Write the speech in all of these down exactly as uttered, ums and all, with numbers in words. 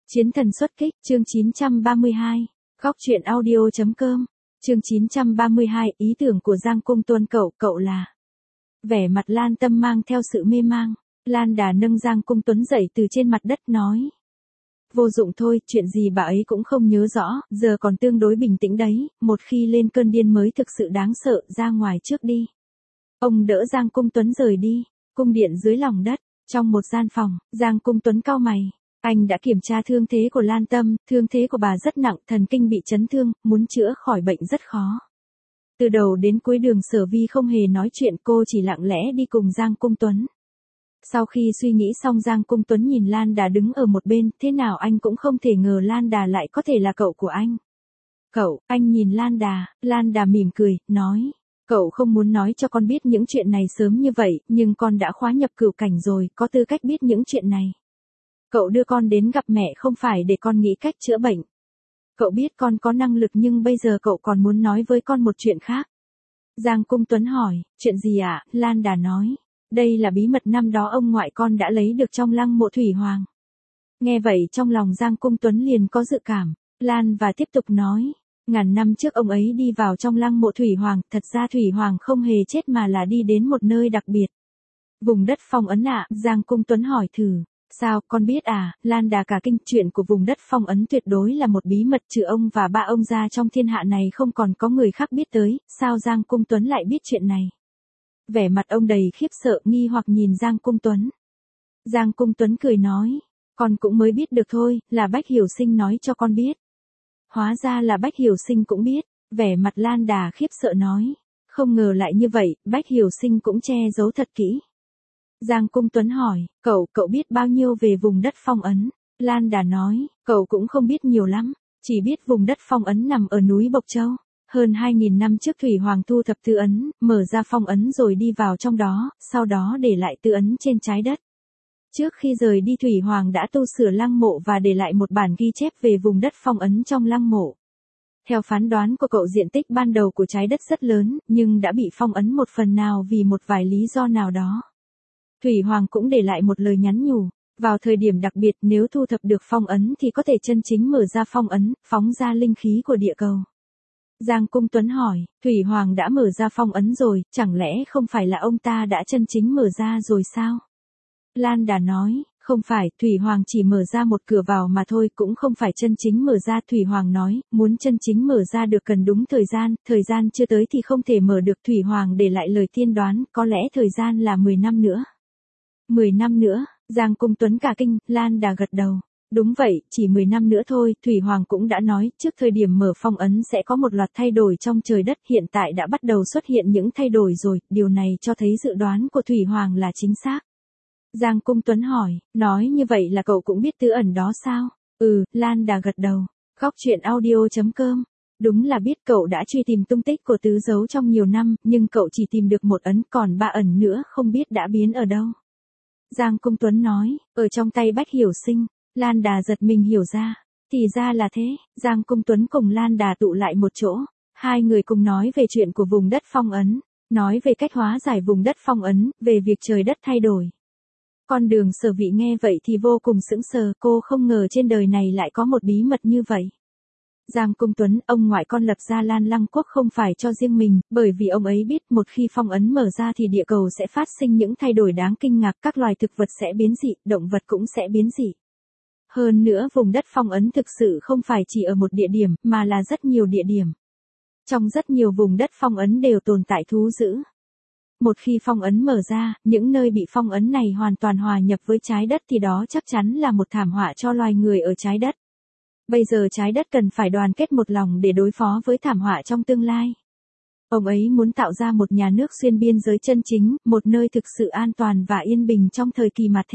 Chiến thần xuất kích, chương chín trăm ba mươi hai. Góc truyện audio chấm com. Chương chín trăm ba mươi hai, ý tưởng của Giang Cung Tuấn cậu, cậu là. Vẻ mặt Lan Tâm mang theo sự mê mang. Lan Đà nâng Giang Cung Tuấn dậy từ trên mặt đất nói. Vô dụng thôi, chuyện gì bà ấy cũng không nhớ rõ, giờ còn tương đối bình tĩnh đấy, một khi lên cơn điên mới thực sự đáng sợ, ra ngoài trước đi. Ông đỡ Giang Cung Tuấn rời đi, cung điện dưới lòng đất, trong một gian phòng, Giang Cung Tuấn cau mày. Anh đã kiểm tra thương thế của Lan Tâm, thương thế của bà rất nặng, thần kinh bị chấn thương, muốn chữa khỏi bệnh rất khó. Từ đầu đến cuối Đường Sở Vi không hề nói chuyện, cô chỉ lặng lẽ đi cùng Giang Cung Tuấn. Sau khi suy nghĩ xong, Giang Cung Tuấn nhìn Lan Đà đứng ở một bên, thế nào anh cũng không thể ngờ Lan Đà lại có thể là cậu của anh. Cậu, anh nhìn Lan Đà, Lan Đà mỉm cười, nói. Cậu không muốn nói cho con biết những chuyện này sớm như vậy, nhưng con đã khóa nhập cửu cảnh rồi, có tư cách biết những chuyện này. Cậu đưa con đến gặp mẹ không phải để con nghĩ cách chữa bệnh. Cậu biết con có năng lực nhưng bây giờ cậu còn muốn nói với con một chuyện khác. Giang Cung Tuấn hỏi, chuyện gì ạ? À? Lan Đà nói, đây là bí mật năm đó ông ngoại con đã lấy được trong lăng mộ Thủy Hoàng. Nghe vậy trong lòng Giang Cung Tuấn liền có dự cảm. Lan và tiếp tục nói, ngàn năm trước ông ấy đi vào trong lăng mộ Thủy Hoàng, thật ra Thủy Hoàng không hề chết mà là đi đến một nơi đặc biệt. Vùng đất phong ấn ạ? À? Giang Cung Tuấn hỏi thử. Sao, con biết à? Lan Đà cả kinh, chuyện của vùng đất phong ấn tuyệt đối là một bí mật, trừ ông và ba ông ra trong thiên hạ này không còn có người khác biết tới, sao Giang Cung Tuấn lại biết chuyện này? Vẻ mặt ông đầy khiếp sợ, nghi hoặc nhìn Giang Cung Tuấn. Giang Cung Tuấn cười nói, con cũng mới biết được thôi, là Bách Hiểu Sinh nói cho con biết. Hóa ra là Bách Hiểu Sinh cũng biết, vẻ mặt Lan Đà khiếp sợ nói, không ngờ lại như vậy, Bách Hiểu Sinh cũng che giấu thật kỹ. Giang Cung Tuấn hỏi, cậu, cậu biết bao nhiêu về vùng đất phong ấn? Lan Đà nói, cậu cũng không biết nhiều lắm, chỉ biết vùng đất phong ấn nằm ở núi Bộc Châu. Hơn hai nghìn năm trước Thủy Hoàng thu thập tư ấn, mở ra phong ấn rồi đi vào trong đó, sau đó để lại tư ấn trên trái đất. Trước khi rời đi Thủy Hoàng đã tu sửa lăng mộ và để lại một bản ghi chép về vùng đất phong ấn trong lăng mộ. Theo phán đoán của cậu, diện tích ban đầu của trái đất rất lớn, nhưng đã bị phong ấn một phần nào vì một vài lý do nào đó. Thủy Hoàng cũng để lại một lời nhắn nhủ, vào thời điểm đặc biệt nếu thu thập được phong ấn thì có thể chân chính mở ra phong ấn, phóng ra linh khí của địa cầu. Giang Cung Tuấn hỏi, Thủy Hoàng đã mở ra phong ấn rồi, chẳng lẽ không phải là ông ta đã chân chính mở ra rồi sao? Lan Đà nói, không phải, Thủy Hoàng chỉ mở ra một cửa vào mà thôi, cũng không phải chân chính mở ra. Thủy Hoàng nói, muốn chân chính mở ra được cần đúng thời gian, thời gian chưa tới thì không thể mở được. Thủy Hoàng để lại lời tiên đoán, có lẽ thời gian là mười năm nữa. mười năm nữa, Giang Cung Tuấn cả kinh, Lan Đà gật đầu. Đúng vậy, chỉ mười năm nữa thôi, Thủy Hoàng cũng đã nói, trước thời điểm mở phong ấn sẽ có một loạt thay đổi trong trời đất, hiện tại đã bắt đầu xuất hiện những thay đổi rồi, điều này cho thấy dự đoán của Thủy Hoàng là chính xác. Giang Cung Tuấn hỏi, nói như vậy là cậu cũng biết tư ẩn đó sao? Ừ, Lan Đà gật đầu. Góc truyện audio chấm com. Đúng là biết, cậu đã truy tìm tung tích của tứ dấu trong nhiều năm, nhưng cậu chỉ tìm được một ấn, còn ba ẩn nữa không biết đã biến ở đâu. Giang Cung Tuấn nói, ở trong tay Bách Hiểu Sinh. Lan Đà giật mình hiểu ra, thì ra là thế. Giang Cung Tuấn cùng Lan Đà tụ lại một chỗ, hai người cùng nói về chuyện của vùng đất phong ấn, nói về cách hóa giải vùng đất phong ấn, về việc trời đất thay đổi. Con Đường Sở Vi nghe vậy thì vô cùng sững sờ, cô không ngờ trên đời này lại có một bí mật như vậy. Giang Cung Tuấn, ông ngoại con lập ra Lan Lăng Quốc không phải cho riêng mình, bởi vì ông ấy biết một khi phong ấn mở ra thì địa cầu sẽ phát sinh những thay đổi đáng kinh ngạc, các loài thực vật sẽ biến dị, động vật cũng sẽ biến dị. Hơn nữa vùng đất phong ấn thực sự không phải chỉ ở một địa điểm, mà là rất nhiều địa điểm. Trong rất nhiều vùng đất phong ấn đều tồn tại thú dữ. Một khi phong ấn mở ra, những nơi bị phong ấn này hoàn toàn hòa nhập với trái đất thì đó chắc chắn là một thảm họa cho loài người ở trái đất. Bây giờ trái đất cần phải đoàn kết một lòng để đối phó với thảm họa trong tương lai. Ông ấy muốn tạo ra một nhà nước xuyên biên giới chân chính, một nơi thực sự an toàn và yên bình trong thời kỳ mặt thế.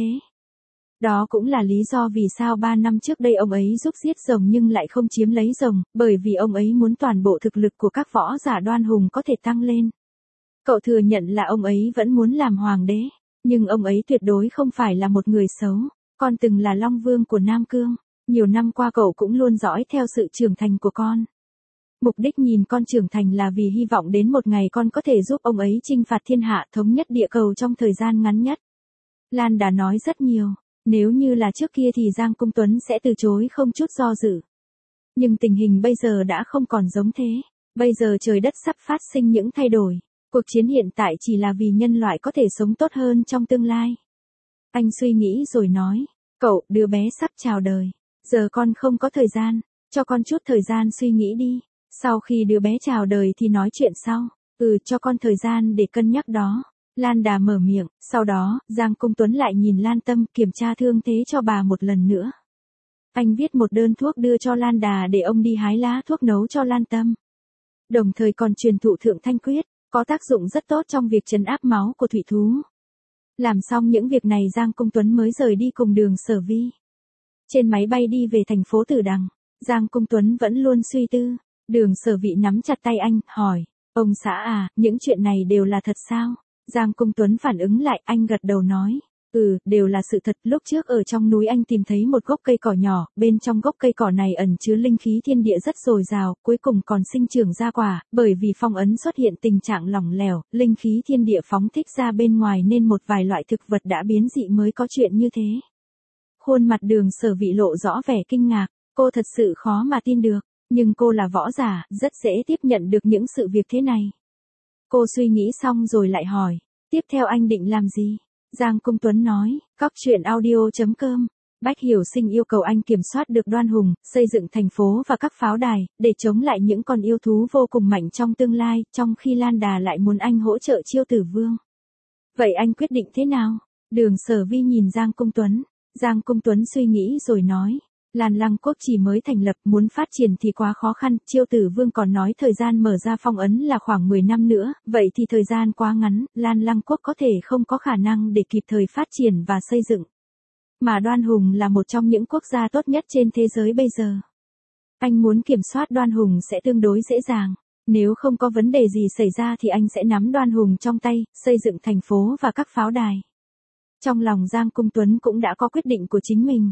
Đó cũng là lý do vì sao ba năm trước đây ông ấy giúp giết rồng nhưng lại không chiếm lấy rồng, bởi vì ông ấy muốn toàn bộ thực lực của các võ giả đoan hùng có thể tăng lên. Cậu thừa nhận là ông ấy vẫn muốn làm hoàng đế, nhưng ông ấy tuyệt đối không phải là một người xấu, con từng là Long Vương của Nam Cương, nhiều năm qua cậu cũng luôn dõi theo sự trưởng thành của con. Mục đích nhìn con trưởng thành là vì hy vọng đến một ngày con có thể giúp ông ấy chinh phạt thiên hạ, thống nhất địa cầu trong thời gian ngắn nhất. Lan Đà nói rất nhiều. Nếu như là trước kia thì Giang Cung Tuấn sẽ từ chối không chút do dự. Nhưng tình hình bây giờ đã không còn giống thế. Bây giờ trời đất sắp phát sinh những thay đổi. Cuộc chiến hiện tại chỉ là vì nhân loại có thể sống tốt hơn trong tương lai. Anh suy nghĩ rồi nói, cậu, đứa bé sắp chào đời. Giờ con không có thời gian, cho con chút thời gian suy nghĩ đi. Sau khi đứa bé chào đời thì nói chuyện sau. Ừ, cho con thời gian để cân nhắc đó. Lan Đà mở miệng, sau đó, Giang Cung Tuấn lại nhìn Lan Tâm kiểm tra thương thế cho bà một lần nữa. Anh viết một đơn thuốc đưa cho Lan Đà để ông đi hái lá thuốc nấu cho Lan Tâm. Đồng thời còn truyền thụ thượng thanh quyết, có tác dụng rất tốt trong việc trấn áp máu của thủy thú. Làm xong những việc này Giang Cung Tuấn mới rời đi cùng Đường Sở Vi. Trên máy bay đi về thành phố Tử Đằng, Giang Cung Tuấn vẫn luôn suy tư. Đường Sở Vi nắm chặt tay anh, hỏi, ông xã à, những chuyện này đều là thật sao? Giang Cung Tuấn phản ứng lại, anh gật đầu nói, ừ, đều là sự thật. Lúc trước ở trong núi anh tìm thấy một gốc cây cỏ nhỏ, bên trong gốc cây cỏ này ẩn chứa linh khí thiên địa rất dồi dào, cuối cùng còn sinh trưởng ra quả, bởi vì phong ấn xuất hiện tình trạng lỏng lẻo, linh khí thiên địa phóng thích ra bên ngoài nên một vài loại thực vật đã biến dị mới có chuyện như thế. Khuôn mặt Đường Sở Vi lộ rõ vẻ kinh ngạc, cô thật sự khó mà tin được, nhưng cô là võ giả, rất dễ tiếp nhận được những sự việc thế này. Cô suy nghĩ xong rồi lại hỏi, tiếp theo anh định làm gì? Giang Cung Tuấn nói, cóc truyện audio chấm com. Bách Hiểu Sinh yêu cầu anh kiểm soát được Đoan Hùng, xây dựng thành phố và các pháo đài, để chống lại những con yêu thú vô cùng mạnh trong tương lai, trong khi Lan Đà lại muốn anh hỗ trợ Chiêu Tử Vương. Vậy anh quyết định thế nào? Đường Sở Vi nhìn Giang Cung Tuấn. Giang Cung Tuấn suy nghĩ rồi nói, Lan Lăng Quốc chỉ mới thành lập, muốn phát triển thì quá khó khăn, Chiêu Tử Vương còn nói thời gian mở ra phong ấn là khoảng mười năm nữa, vậy thì thời gian quá ngắn, Lan Lăng Quốc có thể không có khả năng để kịp thời phát triển và xây dựng. Mà Đoan Hùng là một trong những quốc gia tốt nhất trên thế giới bây giờ. Anh muốn kiểm soát Đoan Hùng sẽ tương đối dễ dàng. Nếu không có vấn đề gì xảy ra thì anh sẽ nắm Đoan Hùng trong tay, xây dựng thành phố và các pháo đài. Trong lòng Giang Cung Tuấn cũng đã có quyết định của chính mình.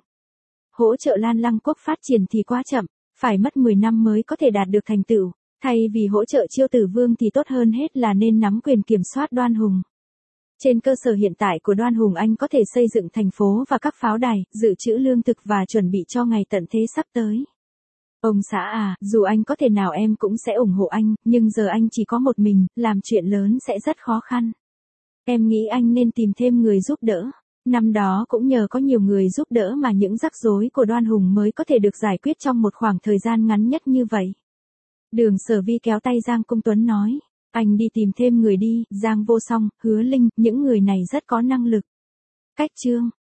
Hỗ trợ Lan Lăng Quốc phát triển thì quá chậm, phải mất mười năm mới có thể đạt được thành tựu. Thay vì hỗ trợ Chiêu Tử Vương thì tốt hơn hết là nên nắm quyền kiểm soát Đoan Hùng. Trên cơ sở hiện tại của Đoan Hùng anh có thể xây dựng thành phố và các pháo đài, dự trữ lương thực và chuẩn bị cho ngày tận thế sắp tới. Ông xã à, dù anh có thể nào em cũng sẽ ủng hộ anh, nhưng giờ anh chỉ có một mình, làm chuyện lớn sẽ rất khó khăn. Em nghĩ anh nên tìm thêm người giúp đỡ. Năm đó cũng nhờ có nhiều người giúp đỡ mà những rắc rối của Đoan Hùng mới có thể được giải quyết trong một khoảng thời gian ngắn nhất như vậy. Đường Sở Vi kéo tay Giang Cung Tuấn nói, anh đi tìm thêm người đi, Giang Vô Song, Hứa Linh, những người này rất có năng lực. Cách chương